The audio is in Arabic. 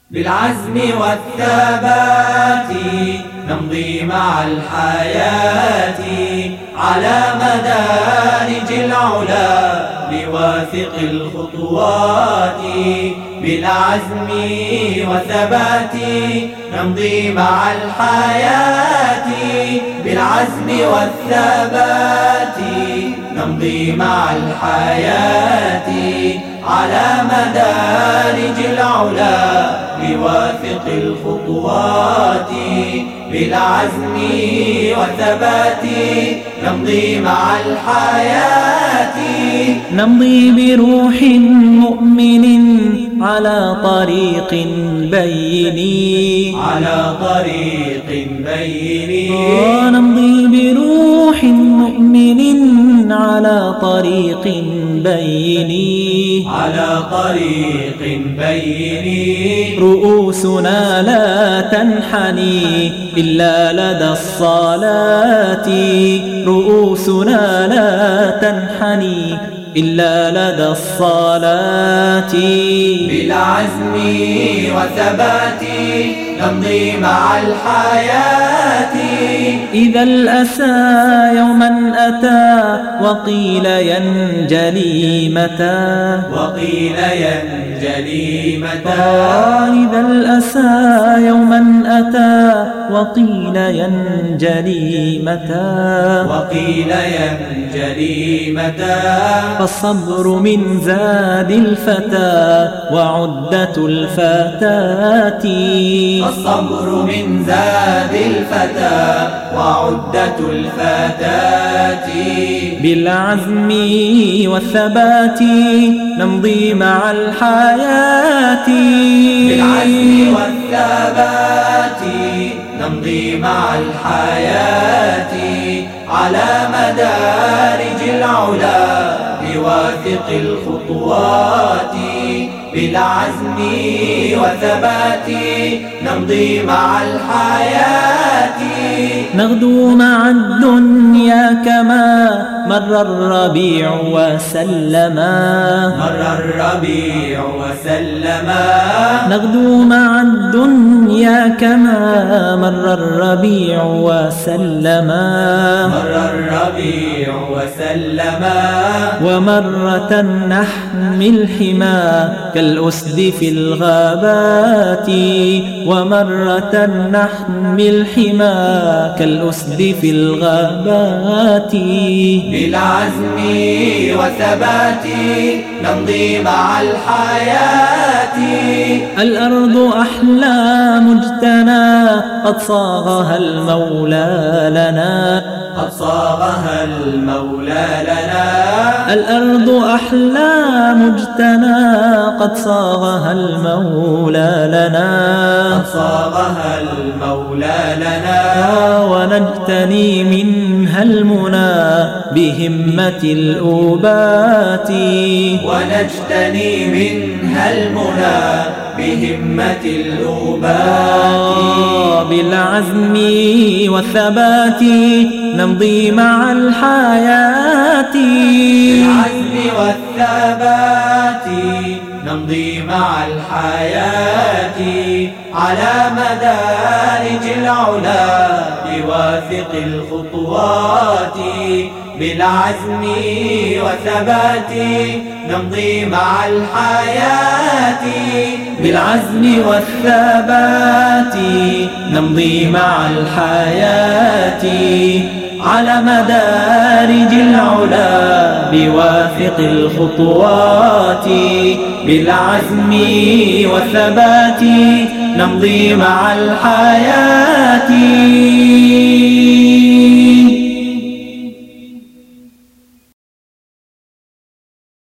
بالعزم والثبات نمضي مع الحياة على مدارج العلا لواثق الخطوات. بالعزم والثبات نمضي مع الحياة، بالعزم والثبات نمضي مع الحياة على مدارج العلا لواثق الخطوات. بالعزم والثبات نمضي مع الحياة، نمضي بروح مؤمن على طريق بين، على طريق بين. نمضي بروح مؤمن على طريق بين، على طريق بين. رؤوسنا لا تنحني إلا لدى الصلاة، رؤوسنا لا تنحني إلا لدى الصلاة. بالعزم والثبات نمضي مع الحياة. إذا الأسى يوما أتى وقيل ينجلي متى، وقيل ينجلي متى. إذا الأسى يوما أتى وقيل ينجلي متى، وقيل ينجلي متى. فالصبر من زاد الفتى وعدة الفتاة، الصبر من زاد الفتى وعدة الفتاة. بالعزم والثبات نمضي مع الحياة، بالعزم والثبات نمضي مع الحياة على مدارج العلا بواثق الخطوات. بالعزم والثبات نمضي مع الحياة، نغدو مع الدنيا كما مر الربيع وسلما، مر الربيع وسلما. نغدو مع الدنيا كما مر الربيع وسلما، مر الربيع وسلما. ومرة نحمي الحمى كالأسد في الغابات، ومرة نحمي الحمى كالأسد في الغابات. بالعزم والثبات نمضي مع الحياة. الأرض أحلى مجتنى قد صاغها المولى لنا، قد صاغها المولى لنا. الأرض أحلى مجتنى قد صاغها المولى لنا، قد صاغها المولى لنا. ونجتني منها المنى بهمة الأوبات، ونجتني منها المنى بهمة الأوبات. بالعزم والثبات نمضي مع الحياة، بالعزم والثبات نمضي مع الحياة على مدارج العلا بواثق الخطوات. بالعزم والثبات نمضي مع الحياة، بالعزم والثبات نمضي مع الحياة على مدارج العلا بواثق الخطوات. بالعزم والثبات نمضي مع الحياة.